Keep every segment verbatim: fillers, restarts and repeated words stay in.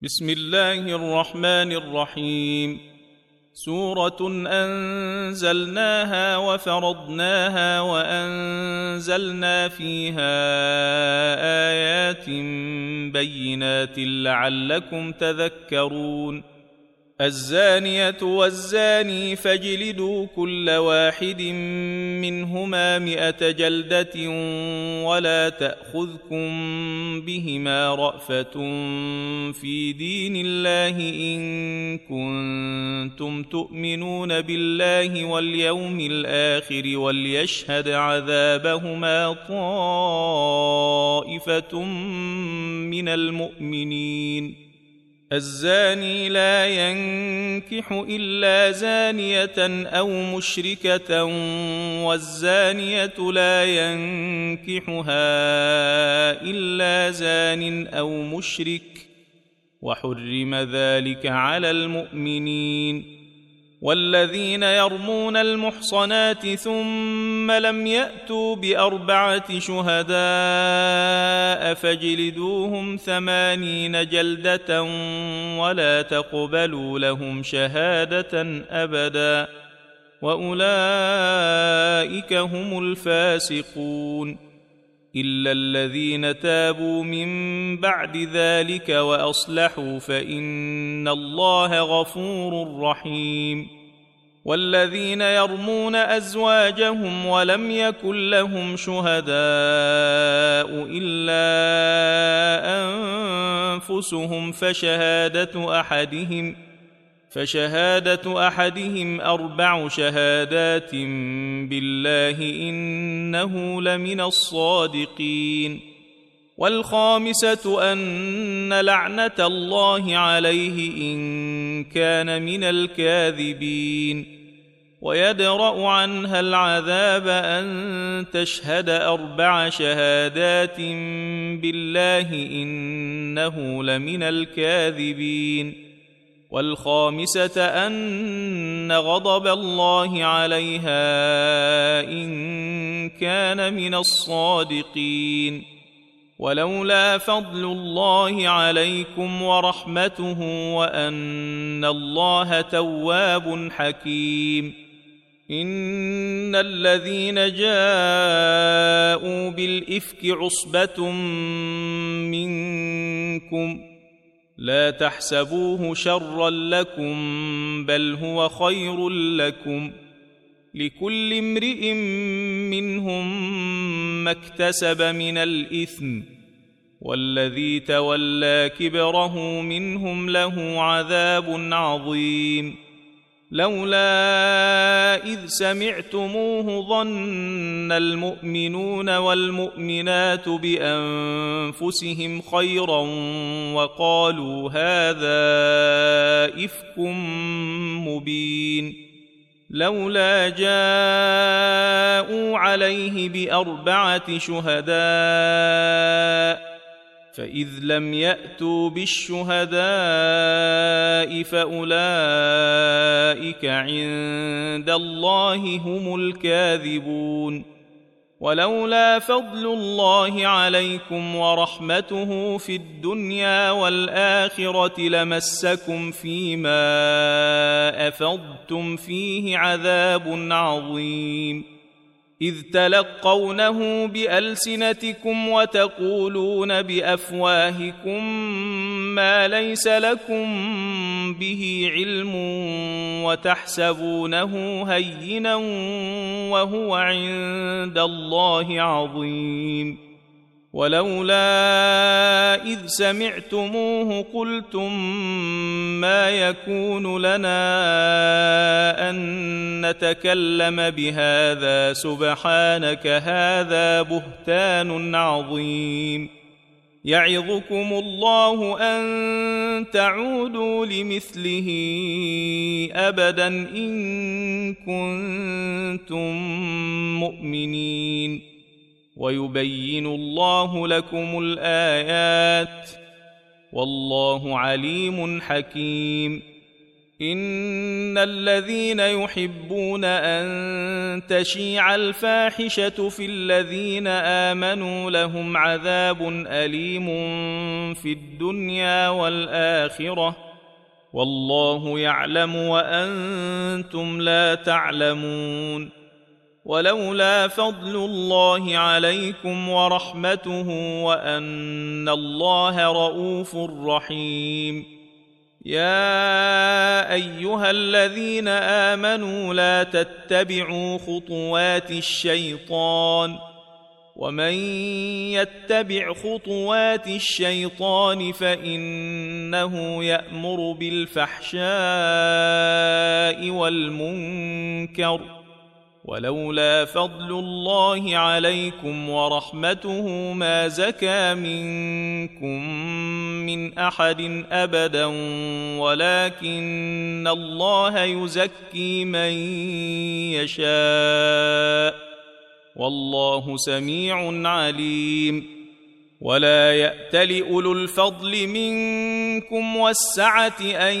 بسم الله الرحمن الرحيم. سورة أنزلناها وفرضناها وأنزلنا فيها آيات بينات لعلكم تذكرون. الزانية والزاني فاجلدوا كل واحد منهما مئة جلدة ولا تأخذكم بهما رأفة في دين الله إن كنتم تؤمنون بالله واليوم الآخر وليشهد عذابهما طائفة من المؤمنين. الزاني لا ينكح إلا زانية أو مشركة والزانية لا ينكحها إلا زان أو مشرك وحرم ذلك على المؤمنين. والذين يرمون المحصنات ثم لم يأتوا بأربعة شهداء فاجلدوهم ثمانين جلدة ولا تقبلوا لهم شهادة أبدا وأولئك هم الفاسقون إلا الذين تابوا من بعد ذلك وأصلحوا فإن الله غفور رحيم. والذين يرمون أزواجهم ولم يكن لهم شهداء إلا أنفسهم فشهادة أحدهم فشهادة أحدهم أربع شهادات بالله إنه لمن الصادقين. والخامسة أن لعنة الله عليه إن كان من الكاذبين. ويدرأ عنها العذاب أن تشهد أربع شهادات بالله إنه لمن الكاذبين. والخامسة أن غضب الله عليها إن كان من الصادقين. ولولا فضل الله عليكم ورحمته وأن الله تواب حكيم. إن الذين جاءوا بالإفك عصبة منكم لا تحسبوه شرا لكم بل هو خير لكم لكل امرئ منهم ما اكتسب من الإثم والذي تولى كبره منهم له عذاب عظيم. لولا إذ سمعتموه ظن المؤمنون والمؤمنات بأنفسهم خيرا وقالوا هذا إفك مبين. لولا جاءوا عليه بأربعة شهداء فإذ لم يأتوا بالشهداء فأولئك عند الله هم الكاذبون. ولولا فضل الله عليكم ورحمته في الدنيا والآخرة لمسكم فيما أفضتم فيه عذاب عظيم. إذ تلقونه بألسنتكم وتقولون بأفواهكم ما ليس لكم به علم وتحسبونه هينا وهو عند الله عظيم. ولولا إذ سمعتموه قلتم ما يكون لنا أن نتكلم بهذا سبحانك هذا بهتان عظيم. يعظكم الله أن تعودوا لمثله أبدا إن كنتم مؤمنين. ويبين الله لكم الآيات والله عليم حكيم. إن الذين يحبون أن تشيع الفاحشة في الذين آمنوا لهم عذاب أليم في الدنيا والآخرة والله يعلم وأنتم لا تعلمون. ولولا فضل الله عليكم ورحمته وأن الله رؤوف رحيم. يا أيها الذين آمنوا لا تتبعوا خطوات الشيطان ومن يتبع خطوات الشيطان فإنه يأمر بالفحشاء والمنكر ولولا فضل الله عليكم ورحمته ما زكى منكم من أحد أبدا ولكن الله يزكي من يشاء والله سميع عليم. ولا يأتل أولو الفضل منكم والسعة أن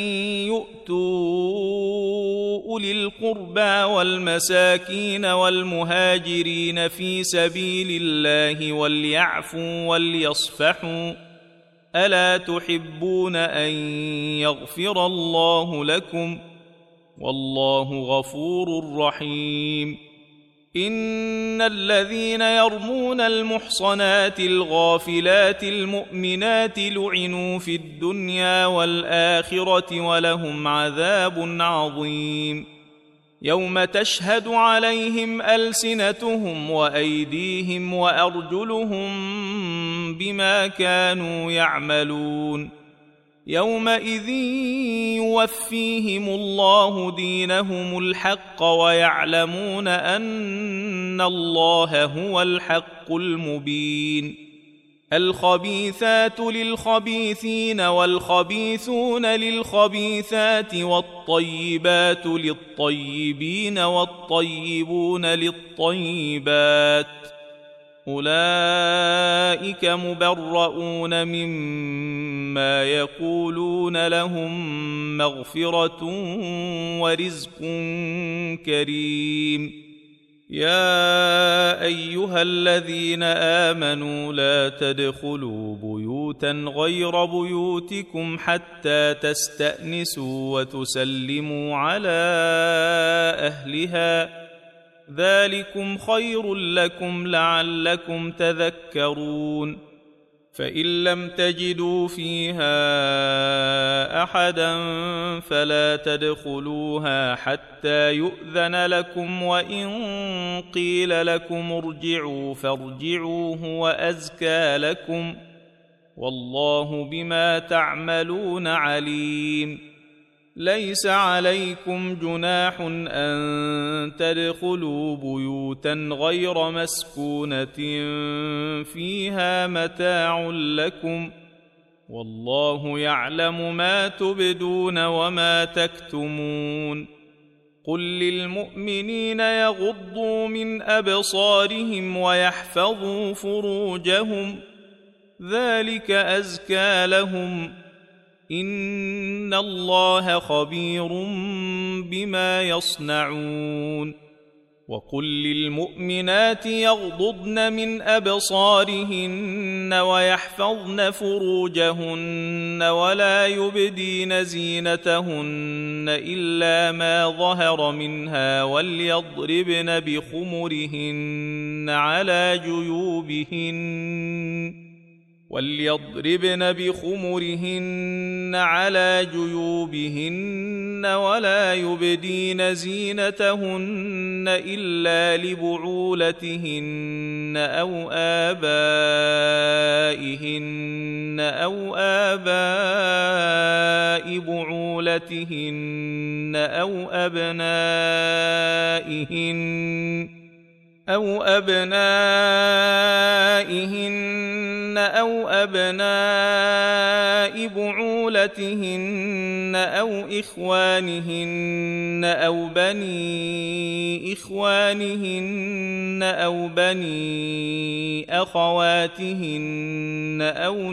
يؤتوا أولي القربى والمساكين والمهاجرين في سبيل الله وليعفوا وليصفحوا ألا تحبون أن يغفر الله لكم والله غفور رحيم. إن الذين يرمون المحصنات الغافلات المؤمنات لعنوا في الدنيا والآخرة ولهم عذاب عظيم. يوم تشهد عليهم ألسنتهم وأيديهم وأرجلهم بما كانوا يعملون يومئذ يوفيهم الله دينهم الحق ويعلمون أن الله هو الحق المبين. الخبيثات للخبيثين والخبيثون للخبيثات والطيبات للطيبين والطيبون للطيبات أولئك مبرؤون مما يقولون لهم مغفرة ورزق كريم. يا أيها الذين آمنوا لا تدخلوا بيوتا غير بيوتكم حتى تستأنسوا وتسلموا على أهلها ذلكم خير لكم لعلكم تذكرون. فإن لم تجدوا فيها أحدا فلا تدخلوها حتى يؤذن لكم وإن قيل لكم ارجعوا فارجعوا هو أزكى لكم والله بما تعملون عليم. ليس عليكم جناح أن تدخلوا بيوتا غير مسكونة فيها متاع لكم والله يعلم ما تبدون وما تكتمون. قل للمؤمنين يغضوا من أبصارهم ويحفظوا فروجهم ذلك أزكى لهم إن الله خبير بما يصنعون. وقل للمؤمنات يغضضن من أبصارهن ويحفظن فروجهن ولا يبدين زينتهن إلا ما ظهر منها وليضربن بخمرهن على جيوبهن وليضربن بخمرهن على جيوبهن ولا يبدين زينتهن إلا لبعولتهن أو آبائهن أو آباء بعولتهن أو أبنائهن أو أبنائهن أو أبناء بعولتهن أو إخوانهن أو بني إخوانهن أو بني أخواتهن أو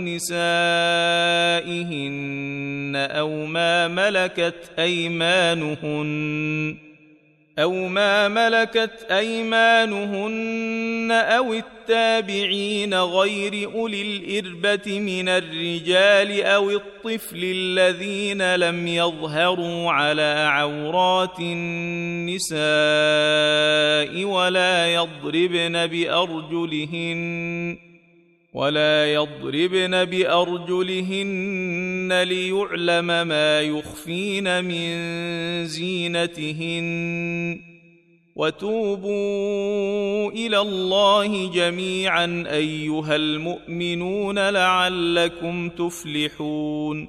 نسائهن أو ما ملكت أيمانهن أو ما ملكت أيمانهن أو التابعين غير أولي الإربة من الرجال أو الطفل الذين لم يظهروا على عورات النساء ولا يضربن بأرجلهن ولا يضربن بأرجلهن ليعلم ما يخفين من زينتهن وتوبوا إلى الله جميعا أيها المؤمنون لعلكم تفلحون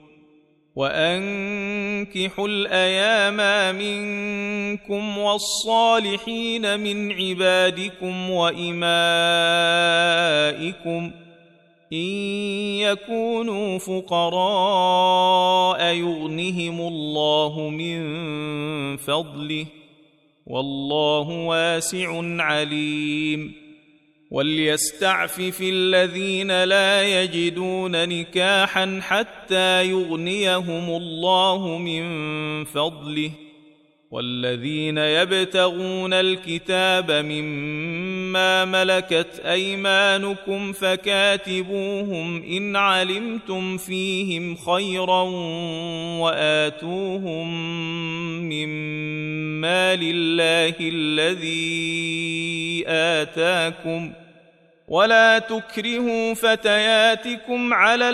وأنكحوا الأيام منكم والصالحين من عبادكم وإمائكم إن يكونوا فقراء يغنهم الله من فضله والله واسع عليم وليستعفف الذين لا يجدون نكاحا حتى يغنيهم الله من فضله والذين يبتغون الكتاب مما ملكت أيمانكم فكاتبوهم إن علمتم فيهم خيرا وآتوهم من مال الله الذي آتاكم ولا تكرهوا فتياتكم على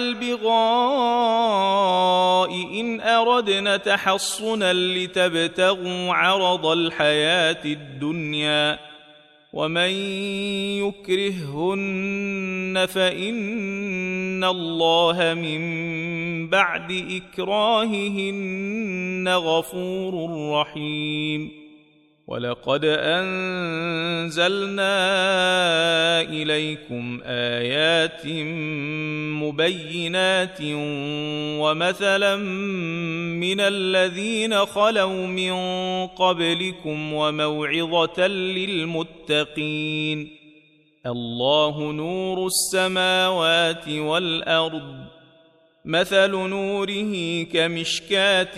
البغاء إن أردنا تحصنا لتبتغوا عرض الحياة الدنيا ومن يكرههن فإن الله من بعد إكراههن غفور رحيم ولقد أنزلنا إليكم آيات مبينات ومثلا من الذين خلوا من قبلكم وموعظة للمتقين الله نور السماوات والأرض مثل نوره كمشكاة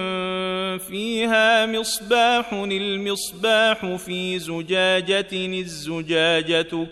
فيها مصباح المصباح في زجاجة الزجاجة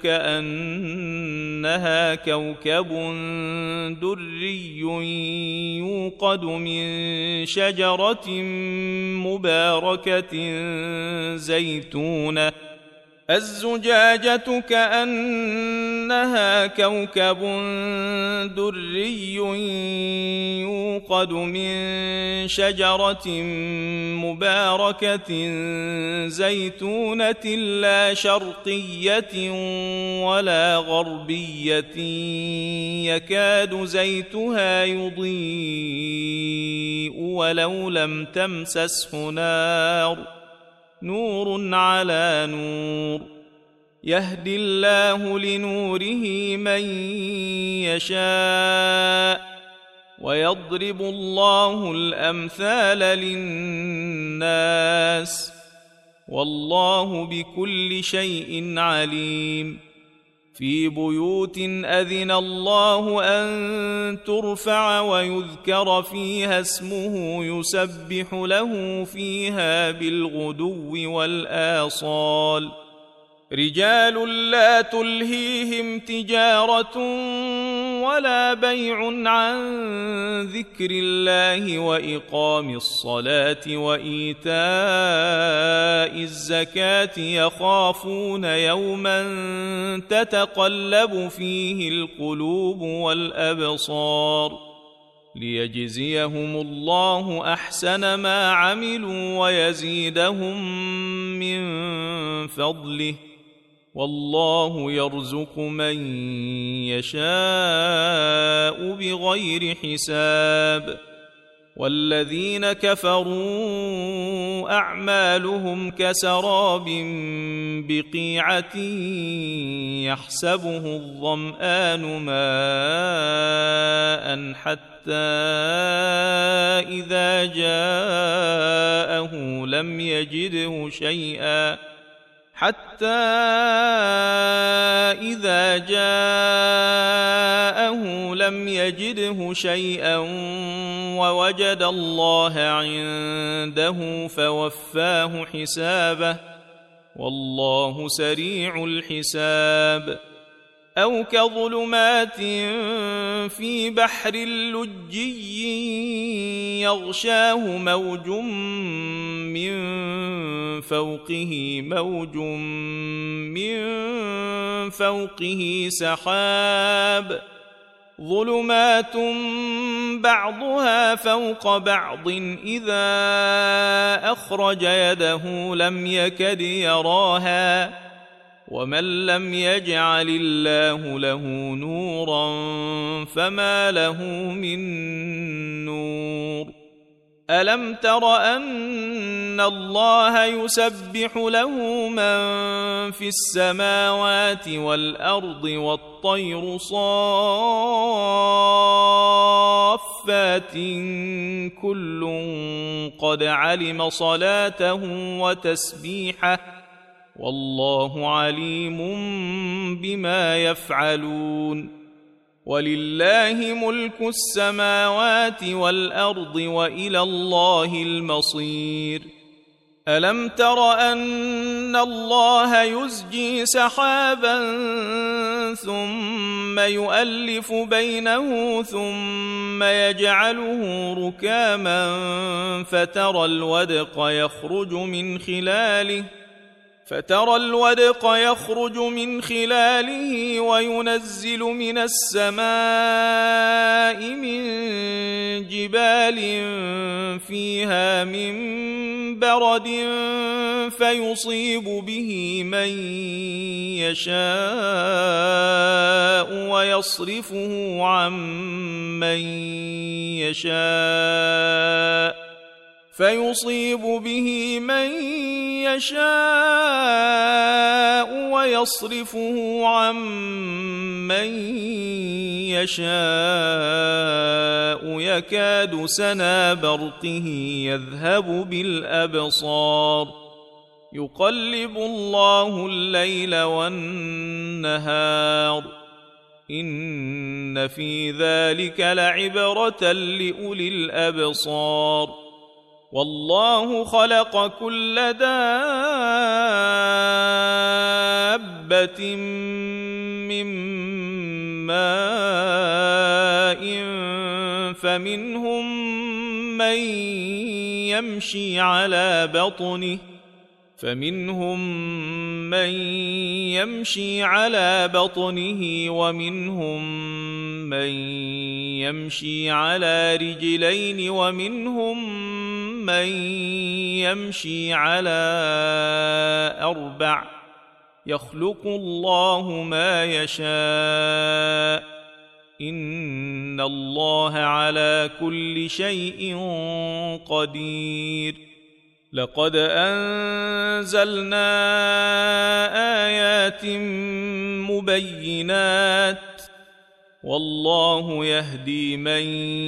كأنها كوكب دري يوقد من شجرة مباركة زيتونة الزجاجة كأنها كوكب دري يوقد من شجرة مباركة زيتونة لا شرقية ولا غربية يكاد زيتها يضيء ولو لم تمسسه نار نور على نور يهدي الله لنوره من يشاء ويضرب الله الأمثال للناس والله بكل شيء عليم في بيوت أذن الله أن ترفع ويذكر فيها اسمه يسبح له فيها بالغدو والآصال رجال لا تلهيهم تجارة ولا بيع عن ذكر الله وإقام الصلاة وإيتاء الزكاة يخافون يوما تتقلب فيه القلوب والأبصار ليجزيهم الله أحسن ما عملوا ويزيدهم من فضله والله يرزق من يشاء بغير حساب والذين كفروا أعمالهم كسراب بقيعة يحسبه الظمآن ماء حتى إذا جاءه لم يجده شيئا حتى إذا جاءه لم يجده شيئا ووجد الله عنده فوفاه حسابه والله سريع الحساب أو كظلمات في بحر لجي يغشاه موج من فوقه موج من فوقه سحاب ظلمات بعضها فوق بعض إذا أخرج يده لم يكد يراها ومن لم يجعل الله له نورا فما له من نور ألم تر أن الله يسبح له من في السماوات والأرض والطير صافات كل قد علم صلاته وتسبيحه والله عليم بما يفعلون ولله ملك السماوات والأرض وإلى الله المصير ألم تر أن الله يزجي سحابا ثم يؤلف بينه ثم يجعله ركاما فترى الودق يخرج من خلاله فترى الودق يخرج من خلاله وينزل من السماء من جبال فيها من برد فيصيب به من يشاء ويصرفه عن من يشاء فيصيب به من يشاء ويصرفه عن من يشاء يكاد سنا برقه يذهب بالأبصار يقلب الله الليل والنهار إن في ذلك لعبرة لأولي الأبصار والله خلق كل دابة من ماء فمنهم من يمشي على بطنه فمنهم من يمشي على بطنه ومنهم من يمشي على رجلين ومنهم من يمشي على أربع يخلق الله ما يشاء إن الله على كل شيء قدير لقد أنزلنا آيات مبينات والله يهدي من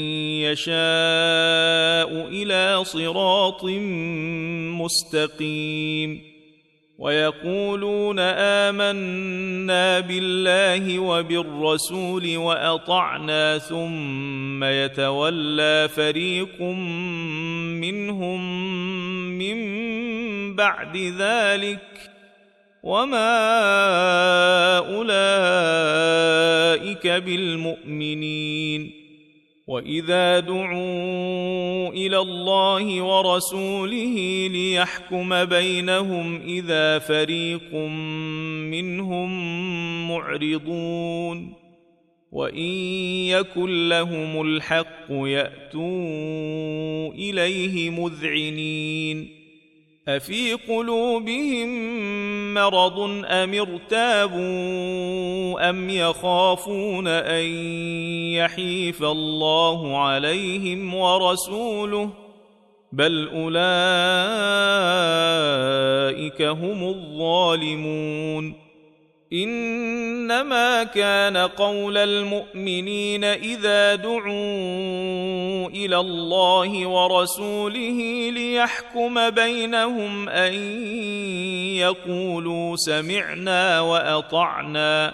يشاء إلى صراط مستقيم ويقولون آمنا بالله وبالرسول وأطعنا ثم يتولى فريق منهم من بعد ذلك وما أولئك بالمؤمنين وإذا دعوا إلى الله ورسوله ليحكم بينهم إذا فريق منهم معرضون وإن يكن لهم الحق يأتوا إليه مذعنين أفي قلوبهم مرض أم ارتابوا أم يخافون أن يحيف الله عليهم ورسوله بل أولئك هم الظالمون إنما كان قول المؤمنين إذا دعوا إلى الله ورسوله ليحكم بينهم أن يقولوا سمعنا وأطعنا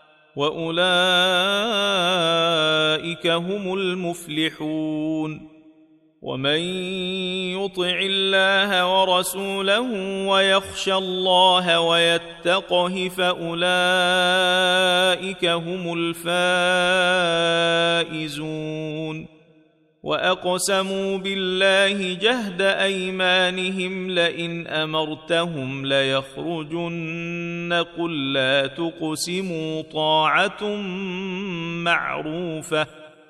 وأولئك هم المفلحون ومن يطع الله ورسوله ويخشى الله ويتقه فأولئك هم الفائزون وأقسموا بالله جهد أيمانهم لئن أمرتهم ليخرجن قل لا تقسموا طاعة معروفة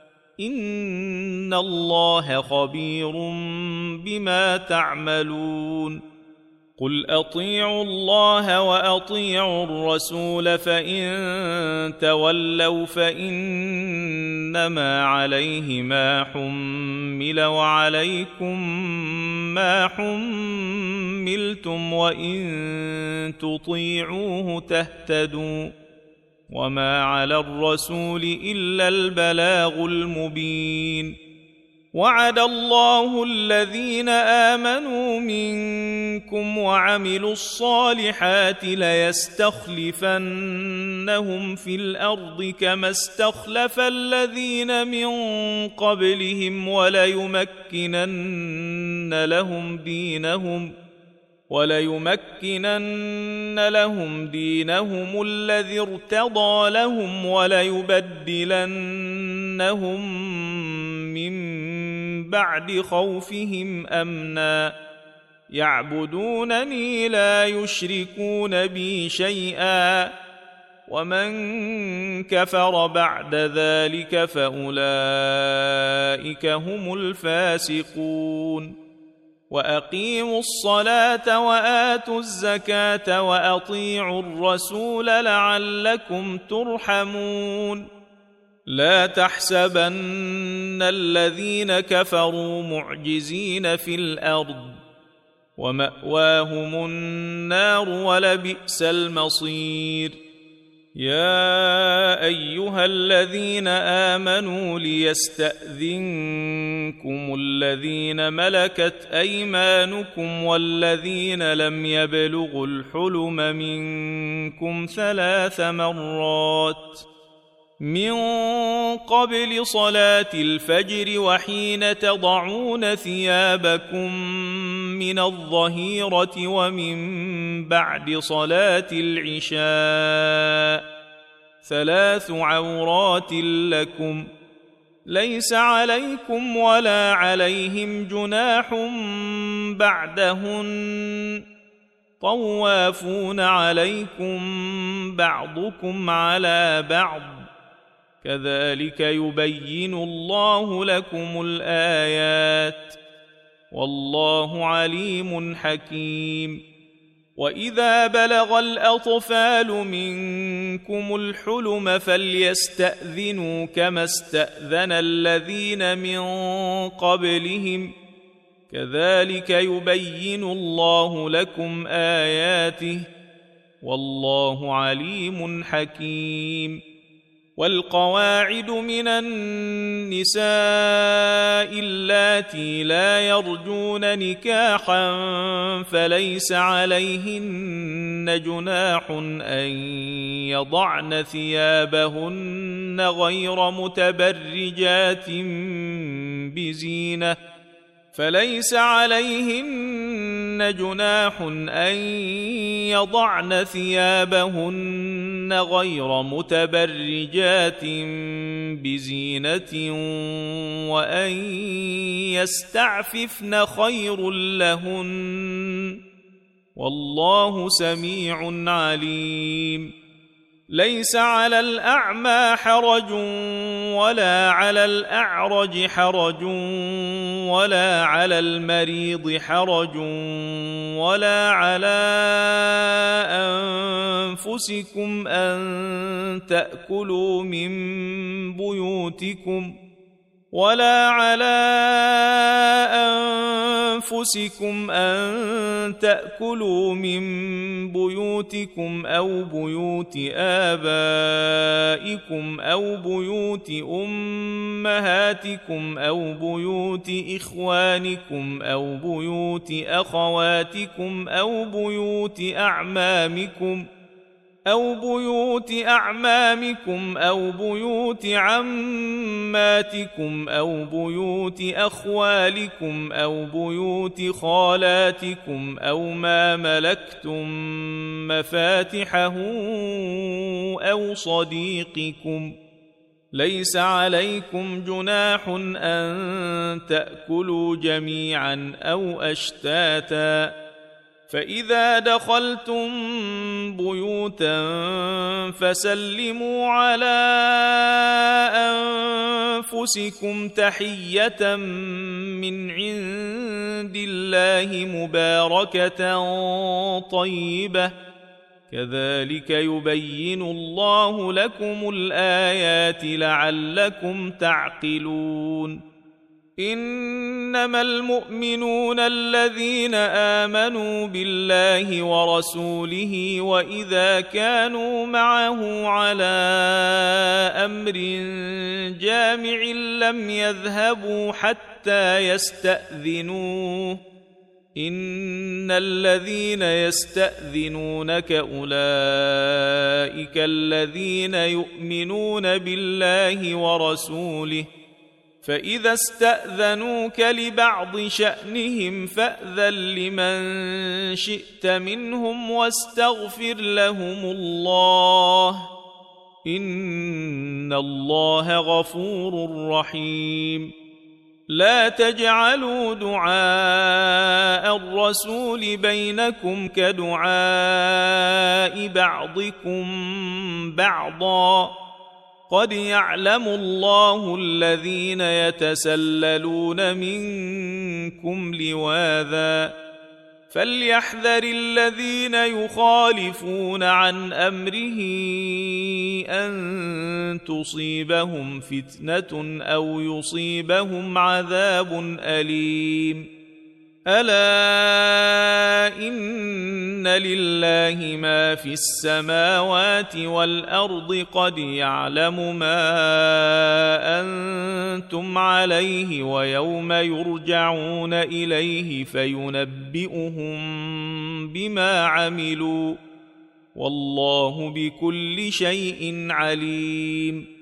إن الله خبير بما تعملون قل أطيعوا الله وأطيعوا الرسول فإن تولوا فإنما عليه ما حمل وعليكم ما حملتم وإن تطيعوه تهتدوا وما على الرسول إلا البلاغ المبين وعد الله الذين آمنوا منكم وعملوا الصالحات ليستخلفنهم في الأرض كما استخلف الذين من قبلهم وليمكنن لهم دينهم وليمكنن لهم دينهم الذي ارتضى لهم وليبدلنهم من بعد خوفهم أمنا يعبدونني لا يشركون بي شيئا ومن كفر بعد ذلك فأولئك هم الفاسقون وأقيموا الصلاة وآتوا الزكاة وأطيعوا الرسول لعلكم ترحمون لا تحسبن الذين كفروا معجزين في الأرض ومأواهم النار ولبئس المصير يا أيها الذين آمنوا ليستأذنكم الذين ملكت أيمانكم والذين لم يبلغوا الحلم منكم ثلاث مرات من قبل صلاة الفجر وحين تضعون ثيابكم من الظهيرة ومن بعد صلاة العشاء ثلاث عورات لكم ليس عليكم ولا عليهم جناح بعدهن طوافون عليكم بعضكم على بعض كذلك يبين الله لكم الآيات والله عليم حكيم وإذا بلغ الأطفال منكم الحلم فليستأذنوا كما استأذن الذين من قبلهم كذلك يبين الله لكم آياته والله عليم حكيم والقواعد من النساء اللاتي لا يرجون نكاحا فليس عليهن جناح أن يضعن ثيابهن غير متبرجات بزينة فليس عليهن جناح أن يضعن ثيابهن غير متبرجات بزينة وأن يستعففن خير لهن والله سميع عليم ليس على الأعمى حرج ولا على الأعرج حرج ولا على المريض حرج ولا على أنفسكم أن تأكلوا من بيوتكم ولا على أنفسكم أن تأكلوا من بيوتكم أو بيوت آبائكم أو بيوت أمهاتكم أو بيوت إخوانكم أو بيوت أخواتكم أو بيوت أعمامكم أو بيوت أعمامكم أو بيوت عماتكم أو بيوت أخوالكم أو بيوت خالاتكم أو ما ملكتم مفاتحه أو صديقكم. ليس عليكم جناح أن تأكلوا جميعا أو أشتاتا، فإذا دخلتم بيوتا فسلموا على أنفسكم تحية من عند الله مباركة طيبة، كذلك يبين الله لكم الآيات لعلكم تعقلون. إنما المؤمنون الذين آمنوا بالله ورسوله وإذا كانوا معه على أمر جامع لم يذهبوا حتى يستأذنوه، إن الذين يستأذنونك أولئك الذين يؤمنون بالله ورسوله، فإذا استأذنوك لبعض شأنهم فأذن لمن شئت منهم واستغفر لهم الله، إن الله غفور رحيم. لا تجعلوا دعاء الرسول بينكم كدعاء بعضكم بعضا، قد يعلم الله الذين يتسللون منكم لواذا، فليحذر الذين يخالفون عن أمره أن تصيبهم فتنة أو يصيبهم عذاب أليم. ألا إن لله ما في السماوات والأرض، قد يعلم ما أنتم عليه ويوم يرجعون إليه فينبئهم بما عملوا، والله بكل شيء عليم.